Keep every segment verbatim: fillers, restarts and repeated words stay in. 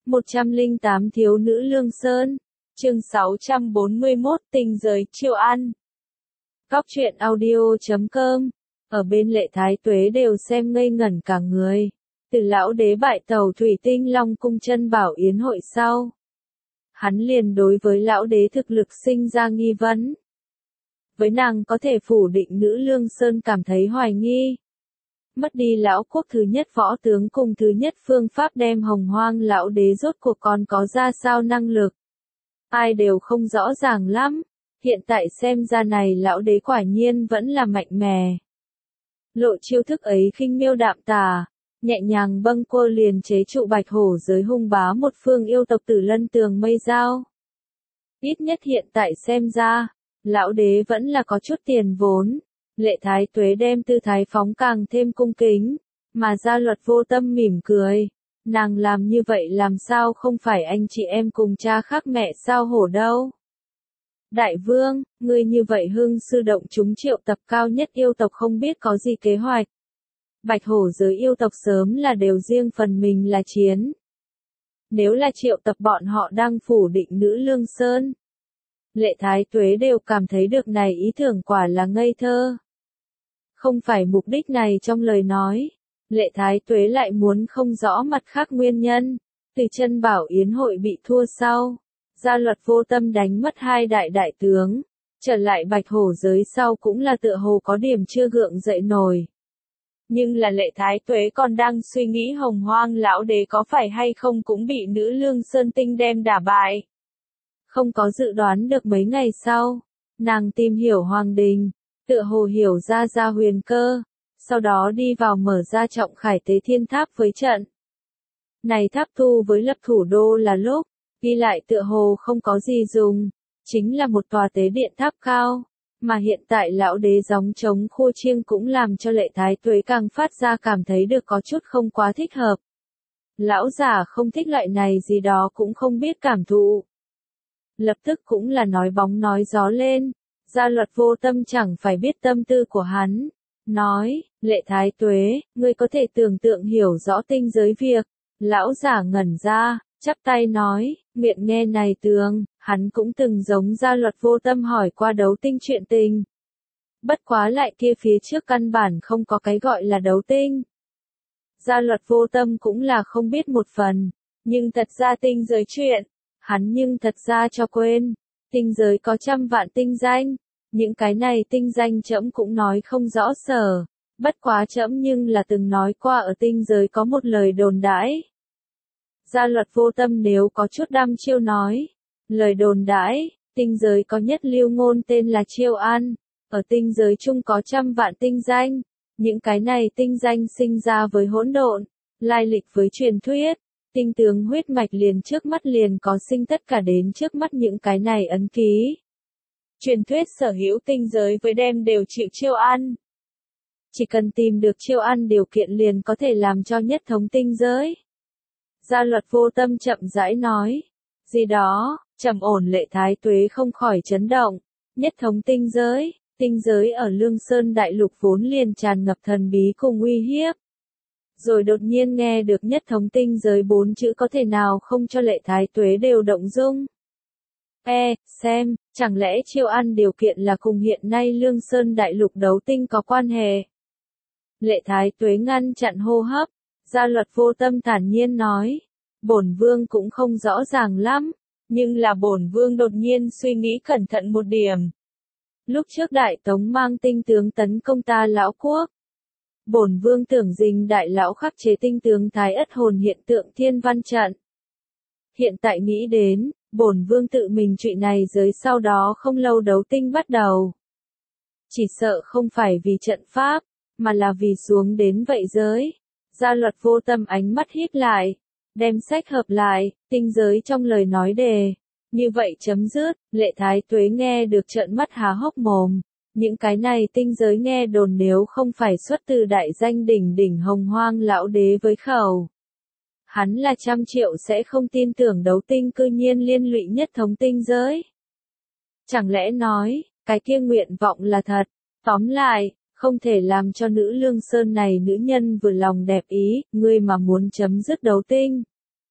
một trăm lẻ tám Thiếu nữ Lương Sơn. Chương sáu trăm bốn mươi mốt Tinh giới chiêu ăn. Góc truyện audio chấm com. Ở bên Lệ Thái Tuế đều xem ngây ngẩn cả người. Từ lão đế bại tàu thủy tinh Long cung chân bảo yến hội sau, hắn liền đối với lão đế thực lực sinh ra nghi vấn. Với nàng có thể phủ định nữ Lương Sơn cảm thấy hoài nghi. Mất đi lão quốc thứ nhất võ tướng cùng thứ nhất phương pháp đem hồng hoang lão đế rốt cuộc còn có ra sao năng lực. Ai đều không rõ ràng lắm, hiện tại xem ra này lão đế quả nhiên vẫn là mạnh mẽ. Lộ chiêu thức ấy khinh miêu đạm tà, nhẹ nhàng bâng quơ liền chế trụ bạch hổ giới hung bá một phương yêu tộc Tử Lân Tường Mây Dao. Ít nhất hiện tại xem ra, lão đế vẫn là có chút tiền vốn. Lệ Thái Tuế đem tư thái phóng càng thêm cung kính, mà Gia Luật Vô Tâm mỉm cười. Nàng làm như vậy làm sao không phải anh chị em cùng cha khác mẹ sao hổ đâu. Đại vương, ngươi như vậy hưng sư động chúng triệu tập cao nhất yêu tộc không biết có gì kế hoạch. Bạch hổ giới yêu tộc sớm là đều riêng phần mình là chiến. Nếu là triệu tập bọn họ đang phủ định nữ Lương Sơn, Lệ Thái Tuế đều cảm thấy được này ý tưởng quả là ngây thơ. Không phải mục đích này trong lời nói, Lệ Thái Tuế lại muốn không rõ mặt khác nguyên nhân. Từ chân bảo yến hội bị thua sau, Gia Luật Vô Tâm đánh mất hai đại đại tướng, trở lại bạch hổ giới sau cũng là tựa hồ có điểm chưa gượng dậy nổi. Nhưng là Lệ Thái Tuế còn đang suy nghĩ hồng hoang lão đế có phải hay không cũng bị nữ Lương Sơn Tinh đem đả bại. Không có dự đoán được mấy ngày sau, nàng tìm hiểu hoàng đình, tựa hồ hiểu ra ra huyền cơ, sau đó đi vào mở ra trọng khải tế thiên tháp với trận. Này tháp thu với lập thủ đô là lúc, ghi lại tựa hồ không có gì dùng, chính là một tòa tế điện tháp cao, mà hiện tại lão đế gióng trống khô chiêng cũng làm cho Lệ Thái Tuế càng phát ra cảm thấy được có chút không quá thích hợp. Lão giả không thích loại này gì đó cũng không biết cảm thụ. Lập tức cũng là nói bóng nói gió lên. Gia Luật Vô Tâm chẳng phải biết tâm tư của hắn. Nói, Lệ Thái Tuế, ngươi có thể tưởng tượng hiểu rõ tinh giới việc. Lão giả ngẩn ra, chắp tay nói, miệng nghe này tường, hắn cũng từng giống Gia Luật Vô Tâm hỏi qua đấu tinh chuyện tình. Bất quá lại kia phía trước căn bản không có cái gọi là đấu tinh. Gia Luật Vô Tâm cũng là không biết một phần, nhưng thật ra tinh giới chuyện, hắn nhưng thật ra cho quên. Tinh giới có trăm vạn tinh danh, những cái này tinh danh trẫm cũng nói không rõ sở, bất quá trẫm nhưng là từng nói qua ở tinh giới có một lời đồn đãi. Gia Luật Vô Tâm nếu có chút đăm chiêu nói, lời đồn đãi, tinh giới có nhất lưu ngôn tên là Chiêu An, ở tinh giới chung có trăm vạn tinh danh, những cái này tinh danh sinh ra với hỗn độn, lai lịch với truyền thuyết. Tinh tướng huyết mạch liền trước mắt liền có sinh tất cả đến trước mắt những cái này ấn ký. Truyền thuyết sở hữu tinh giới với đem đều chịu chiêu ăn. Chỉ cần tìm được chiêu ăn điều kiện liền có thể làm cho nhất thống tinh giới. Gia Luật Vô Tâm chậm rãi nói. Gì đó, trầm ổn Lệ Thái Tuế không khỏi chấn động. Nhất thống tinh giới, tinh giới ở Lương Sơn Đại Lục vốn liền tràn ngập thần bí cùng uy hiếp. Rồi đột nhiên nghe được nhất thống tinh giới bốn chữ có thể nào không cho Lệ Thái Tuế đều động dung. E, xem, chẳng lẽ chiêu ăn điều kiện là cùng hiện nay Lương Sơn Đại Lục đấu tinh có quan hệ. Lệ Thái Tuế ngăn chặn hô hấp, Gia Luật Vô Tâm thản nhiên nói, bổn vương cũng không rõ ràng lắm, nhưng là bổn vương đột nhiên suy nghĩ cẩn thận một điểm. Lúc trước Đại Tống mang tinh tướng tấn công ta lão quốc. Bổn vương tưởng dình đại lão khắc chế tinh tướng thái ất hồn hiện tượng thiên văn trận. Hiện tại nghĩ đến, bổn vương tự mình chuyện này giới sau đó không lâu đấu tinh bắt đầu. Chỉ sợ không phải vì trận pháp, mà là vì xuống đến vậy giới. Gia Luật Vô Tâm ánh mắt híp lại, đem sách hợp lại, tinh giới trong lời nói đề. Như vậy chấm dứt, Lệ Thái Tuế nghe được trợn mắt há hốc mồm. Những cái này tinh giới nghe đồn nếu không phải xuất từ đại danh đỉnh đỉnh hồng hoang lão đế với khẩu. Hắn là trăm triệu sẽ không tin tưởng đấu tinh cư nhiên liên lụy nhất thống tinh giới. Chẳng lẽ nói, cái kia nguyện vọng là thật, tóm lại, không thể làm cho nữ Lương Sơn này nữ nhân vừa lòng đẹp ý, ngươi mà muốn chấm dứt đấu tinh.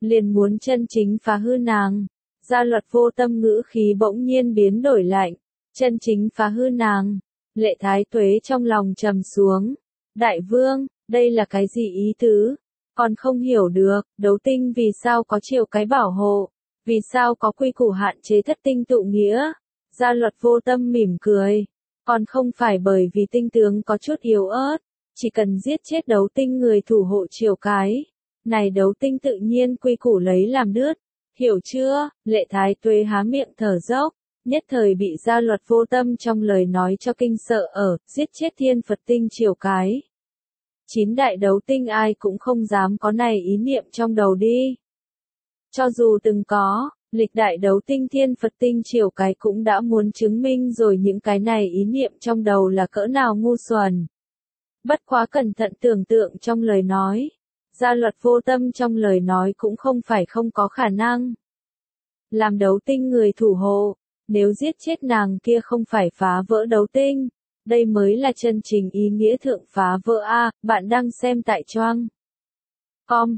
liền muốn chân chính phá hư nàng. Gia Luật Vô Tâm ngữ khí bỗng nhiên biến đổi lạnh, chân chính phá hư nàng. Lệ Thái Tuế trong lòng trầm xuống. Đại vương, đây là cái gì ý tứ? Còn không hiểu được, đấu tinh vì sao có chiều cái bảo hộ, vì sao có quy củ hạn chế thất tinh tụ nghĩa. Gia Luật Vô Tâm mỉm cười, còn không phải bởi vì tinh tướng có chút yếu ớt, chỉ cần giết chết đấu tinh người thủ hộ chiều cái, này đấu tinh tự nhiên quy củ lấy làm đứt, hiểu chưa? Lệ Thái Tuế há miệng thở dốc, nhất thời bị Gia Luật Vô Tâm trong lời nói cho kinh sợ ở, giết chết thiên Phật tinh chiều cái. Chín đại đấu tinh ai cũng không dám có này ý niệm trong đầu đi. Cho dù từng có, lịch đại đấu tinh thiên Phật tinh chiều cái cũng đã muốn chứng minh rồi những cái này ý niệm trong đầu là cỡ nào ngu xuẩn. Bất quá cẩn thận tưởng tượng trong lời nói, Gia Luật Vô Tâm trong lời nói cũng không phải không có khả năng. Làm đấu tinh người thủ hộ, nếu giết chết nàng kia không phải phá vỡ đấu tinh, đây mới là chân chính ý nghĩa thượng phá vỡ a. Bạn đang xem tại Choang com,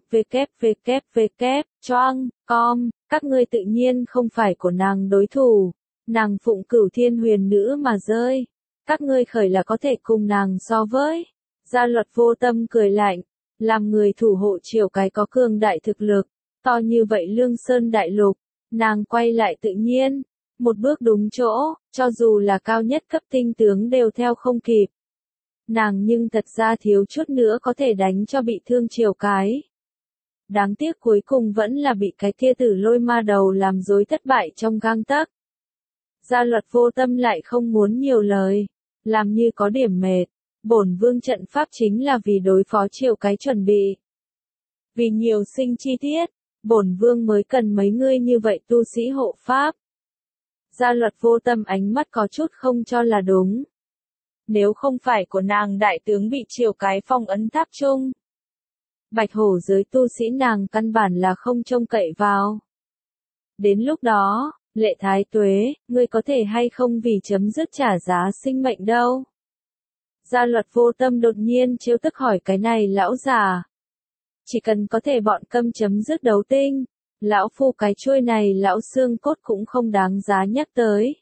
www, choang com, các ngươi tự nhiên không phải của nàng đối thủ, nàng phụng cửu thiên huyền nữ mà rơi, các ngươi khởi là có thể cùng nàng so với. Gia Luật Vô Tâm cười lạnh, làm người thủ hộ chiều cái có cường đại thực lực, to như vậy Lương Sơn đại lục, nàng quay lại tự nhiên, một bước đúng chỗ, cho dù là cao nhất cấp tinh tướng đều theo không kịp. Nàng nhưng thật ra thiếu chút nữa có thể đánh cho bị thương chiều cái. Đáng tiếc cuối cùng vẫn là bị cái kia Tử Lôi Ma Đầu làm dối thất bại trong gang tấc. Gia Luật Vô Tâm lại không muốn nhiều lời, làm như có điểm mệt. Bổn vương trận pháp chính là vì đối phó chiều cái chuẩn bị. Vì nhiều sinh chi tiết, bổn vương mới cần mấy ngươi như vậy tu sĩ hộ pháp. Gia Luật Vô Tâm ánh mắt có chút không cho là đúng. Nếu không phải của nàng đại tướng bị chiều cái phong ấn tháp chung, bạch hổ giới tu sĩ nàng căn bản là không trông cậy vào. Đến lúc đó, Lệ Thái Tuế, ngươi có thể hay không vì chấm dứt trả giá sinh mệnh đâu? Gia Luật Vô Tâm đột nhiên trêu tức hỏi cái này lão già. Chỉ cần có thể bọn câm chấm dứt đấu tinh, lão phu cái chuôi này lão xương cốt cũng không đáng giá nhắc tới.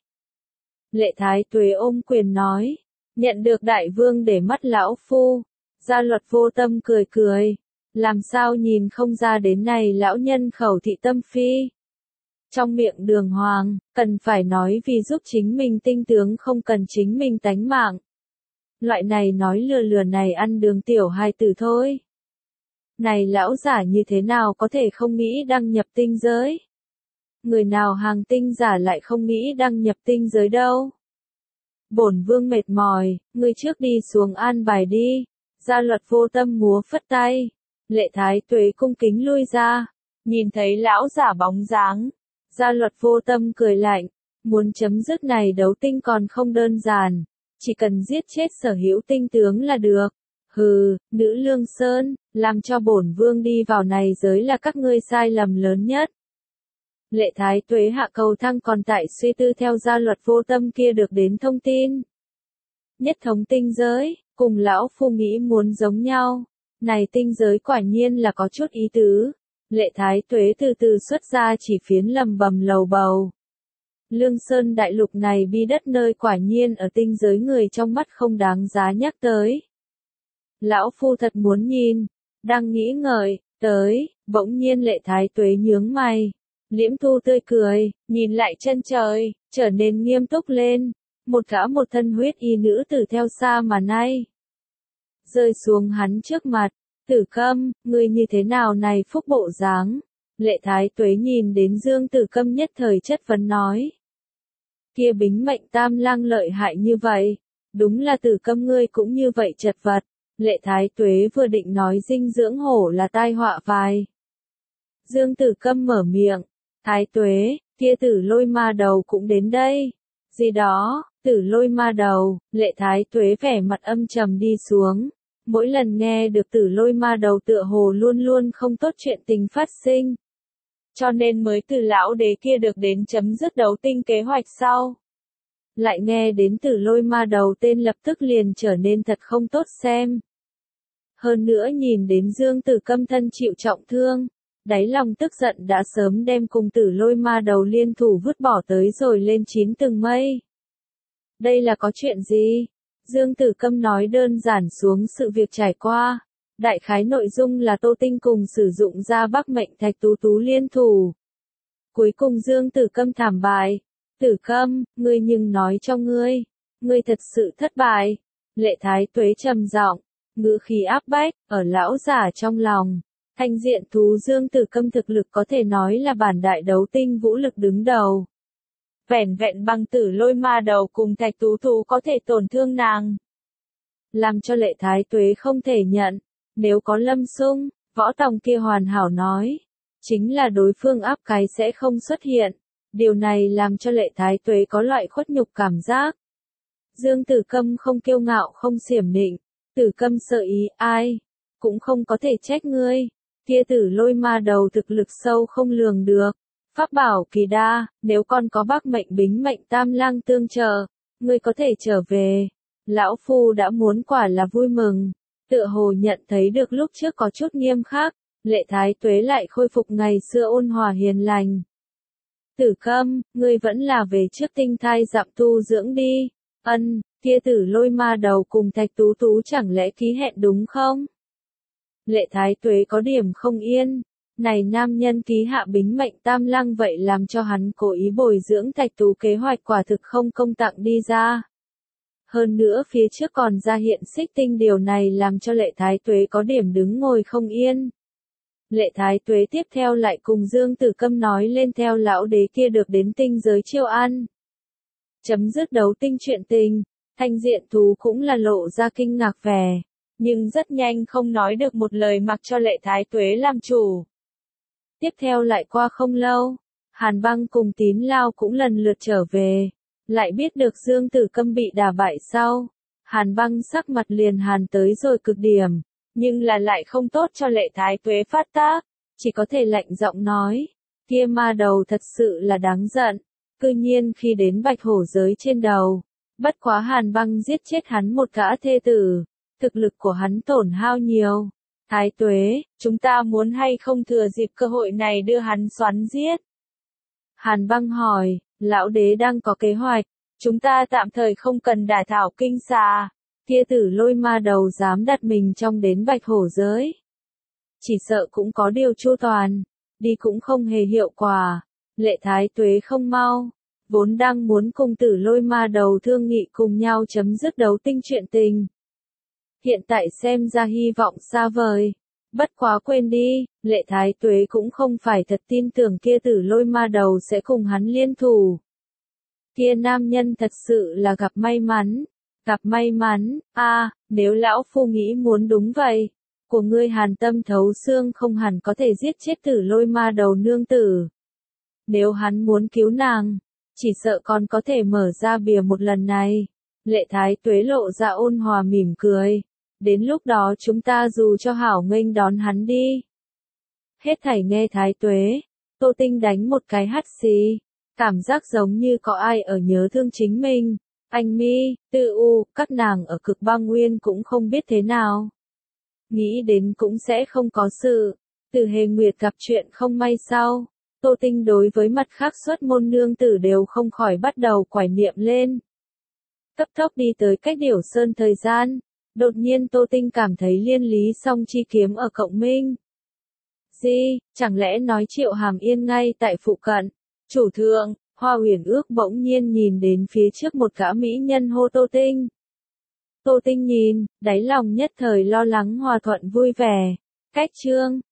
Lệ Thái Tuế ôm quyền nói, nhận được đại vương để mắt lão phu. Gia Luật Vô Tâm cười cười, làm sao nhìn không ra đến này lão nhân khẩu thị tâm phi. Trong miệng đường hoàng, cần phải nói vì giúp chính mình tinh tướng không cần chính mình tánh mạng. Loại này nói lừa lừa này ăn đường tiểu hài tử thôi. Này lão giả như thế nào có thể không nghĩ đăng nhập tinh giới? Người nào hàng tinh giả lại không nghĩ đăng nhập tinh giới đâu? Bổn vương mệt mỏi, ngươi trước đi xuống an bài đi. Gia Luật Vô Tâm múa phất tay. Lệ Thái Tuế cung kính lui ra. Nhìn thấy lão giả bóng dáng. Gia Luật Vô Tâm cười lạnh. Muốn chấm dứt này đấu tinh còn không đơn giản. Chỉ cần giết chết sở hữu tinh tướng là được. Hừ, nữ Lương Sơn, làm cho bổn vương đi vào này giới là các ngươi sai lầm lớn nhất. Lệ Thái Tuế hạ cầu thăng còn tại suy tư theo Gia Luật Vô Tâm kia được đến thông tin. Nhất thống tinh giới, cùng lão phu nghĩ muốn giống nhau. Này tinh giới quả nhiên là có chút ý tứ. Lệ Thái Tuế từ từ xuất ra chỉ phiến lầm bầm lầu bầu. Lương Sơn đại lục này bi đất nơi quả nhiên ở tinh giới người trong mắt không đáng giá nhắc tới. Lão phu thật muốn nhìn, đang nghĩ ngợi, tới, bỗng nhiên Lệ Thái Tuế nhướng mày. Liễm thu tươi cười, nhìn lại chân trời, trở nên nghiêm túc lên. Một gã một thân huyết y nữ tử theo xa mà nay. Rơi xuống hắn trước mặt, Tử Câm, ngươi như thế nào này phúc bộ dáng? Lệ Thái Tuế nhìn đến Dương Tử Câm nhất thời chất vấn nói. Kia Bính Mệnh Tam Lang lợi hại như vậy, đúng là Tử Câm ngươi cũng như vậy chật vật. Lệ Thái Tuế vừa định nói dinh dưỡng hổ là tai họa vài. Dương Tử Câm mở miệng, Thái Tuế, kia Tử Lôi Ma Đầu cũng đến đây. Gì đó, Tử Lôi Ma Đầu, Lệ Thái Tuế vẻ mặt âm trầm đi xuống. Mỗi lần nghe được Tử Lôi Ma Đầu tựa hồ luôn luôn không tốt chuyện tình phát sinh. Cho nên mới từ lão đế kia được đến chấm dứt đấu tinh kế hoạch sau. Lại nghe đến Tử Lôi Ma Đầu tên lập tức liền trở nên thật không tốt xem. Hơn nữa nhìn đến Dương Tử Câm thân chịu trọng thương, đáy lòng tức giận đã sớm đem cùng Tử Lôi ma đầu liên thủ vứt bỏ tới rồi lên chín tầng mây. Đây là có chuyện gì? Dương Tử Câm nói đơn giản xuống sự việc trải qua. Đại khái nội dung là Tô Tinh cùng sử dụng ra Bắc Mệnh Thạch Tú Tú liên thủ. Cuối cùng Dương Tử Câm thảm bại. Tử Câm, ngươi nhưng nói cho ngươi, ngươi thật sự thất bại. Lệ Thái Tuế trầm giọng, ngữ khí áp bách, ở lão giả trong lòng. Thanh diện thú Dương Tử Câm thực lực có thể nói là bản đại đấu tinh vũ lực đứng đầu. Vẻn vẹn bằng Tử Lôi ma đầu cùng Thạch Tú Tú có thể tổn thương nàng. Làm cho Lệ Thái Tuế không thể nhận, nếu có Lâm Sung, Võ Tòng kia hoàn hảo nói, chính là đối phương áp cái sẽ không xuất hiện. Điều này làm cho Lệ Thái Tuế có loại khuất nhục cảm giác. Dương Tử Câm không kiêu ngạo không xiểm nịnh, Tử Câm sợ ý ai, cũng không có thể trách ngươi. Kia Tử Lôi ma đầu thực lực sâu không lường được. Pháp bảo kỳ đa, nếu con có Bắc Mệnh Bính Mệnh Tam Lang tương trợ, ngươi có thể trở về. Lão Phu đã muốn quả là vui mừng. Tựa hồ nhận thấy được lúc trước có chút nghiêm khắc, Lệ Thái Tuế lại khôi phục ngày xưa ôn hòa hiền lành. Tử Câm, ngươi vẫn là về trước tinh thai dặm tu dưỡng đi. Ân, kia Tử Lôi ma đầu cùng Thạch Tú Tú chẳng lẽ ký hẹn đúng không? Lệ Thái Tuế có điểm không yên. Này nam nhân ký hạ Bính Mệnh Tam Lăng vậy làm cho hắn cố ý bồi dưỡng Thạch Tú kế hoạch quả thực không công tặng đi ra. Hơn nữa phía trước còn ra hiện xích tinh, điều này làm cho Lệ Thái Tuế có điểm đứng ngồi không yên. Lệ Thái Tuế tiếp theo lại cùng Dương Tử Câm nói lên theo lão đế kia được đến tinh giới chiêu an. Chấm dứt đấu tinh chuyện tình, thanh diện thú cũng là lộ ra kinh ngạc vẻ, nhưng rất nhanh không nói được một lời mặc cho Lệ Thái Tuế làm chủ. Tiếp theo lại qua không lâu, Hàn Băng cùng Tín Lao cũng lần lượt trở về, lại biết được Dương Tử Câm bị đả bại sau. Hàn Băng sắc mặt liền hàn tới rồi cực điểm, nhưng là lại không tốt cho Lệ Thái Tuế phát tác, chỉ có thể lạnh giọng nói, kia ma đầu thật sự là đáng giận, cư nhiên khi đến Bạch Hổ giới trên đầu, bất quá Hàn Băng giết chết hắn một gã thê tử, thực lực của hắn tổn hao nhiều. Thái Tuế, chúng ta muốn hay không thừa dịp cơ hội này đưa hắn xoắn giết? Hàn Băng hỏi, lão đế đang có kế hoạch, chúng ta tạm thời không cần đả thảo kinh xà. Kia Tử Lôi ma đầu dám đặt mình trong đến Bạch Hổ giới. Chỉ sợ cũng có điều chu toàn, đi cũng không hề hiệu quả. Lệ Thái Tuế không mau, vốn đang muốn cùng Tử Lôi ma đầu thương nghị cùng nhau chấm dứt đấu tinh chuyện tình. Hiện tại xem ra hy vọng xa vời. Bất quá quên đi, Lệ Thái Tuế cũng không phải thật tin tưởng kia Tử Lôi ma đầu sẽ cùng hắn liên thủ. Kia nam nhân thật sự là gặp may mắn. Gặp may mắn, a à, nếu lão phu nghĩ muốn đúng vậy, của ngươi hàn tâm thấu xương không hẳn có thể giết chết Tử Lôi ma đầu nương tử. Nếu hắn muốn cứu nàng, chỉ sợ còn có thể mở ra bìa một lần này. Lệ Thái Tuế lộ ra ôn hòa mỉm cười. Đến lúc đó chúng ta dù cho hảo nghênh đón hắn đi. Hết thảy nghe Thái Tuế, Tô Tinh đánh một cái hắt xì, cảm giác giống như có ai ở nhớ thương chính mình. Anh Mi, Tư U, các nàng ở Cực Băng Nguyên cũng không biết thế nào. Nghĩ đến cũng sẽ không có sự. Từ Hề Nguyệt gặp chuyện không may sau, Tô Tinh đối với mặt khác xuất môn nương tử đều không khỏi bắt đầu quải niệm lên. Cấp tốc đi tới cách Điểu Sơn thời gian, đột nhiên Tô Tinh cảm thấy liên lý song chi kiếm ở Cộng Minh. Gì, chẳng lẽ nói Triệu Hàm Yên ngay tại phụ cận? Chủ thượng, Hoa Huyền Ước bỗng nhiên nhìn đến phía trước một gã mỹ nhân hô Tô Tinh. Tô Tinh nhìn, đáy lòng nhất thời lo lắng hòa thuận vui vẻ. Cách chương